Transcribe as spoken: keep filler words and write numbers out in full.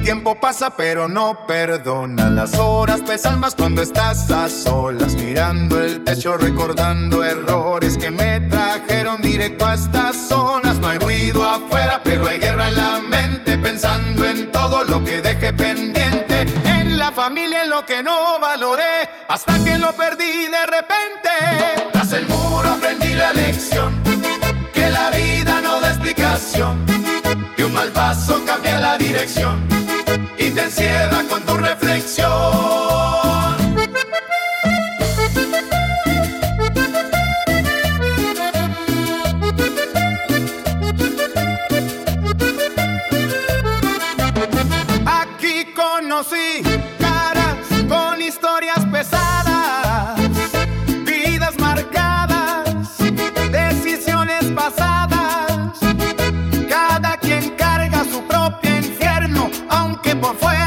tiempo pasa pero no perdona. Las horas pesan más cuando estás a solas, mirando el techo, recordando errores que me trajeron directo a estas zonas. No hay ruido afuera, pero hay guerra en la mente, pensando en todo lo que dejé pendiente. En la familia, en lo que no valoré, hasta que lo perdí de repente. Tras el muro aprendí la lección, que la vida no da explicación, que un mal paso cambia la dirección y te encierra con tu reflexión. Aquí conocí caras con historias pesadas, vidas marcadas, decisiones pasadas. Cada quien carga su propio infierno, aunque por fuera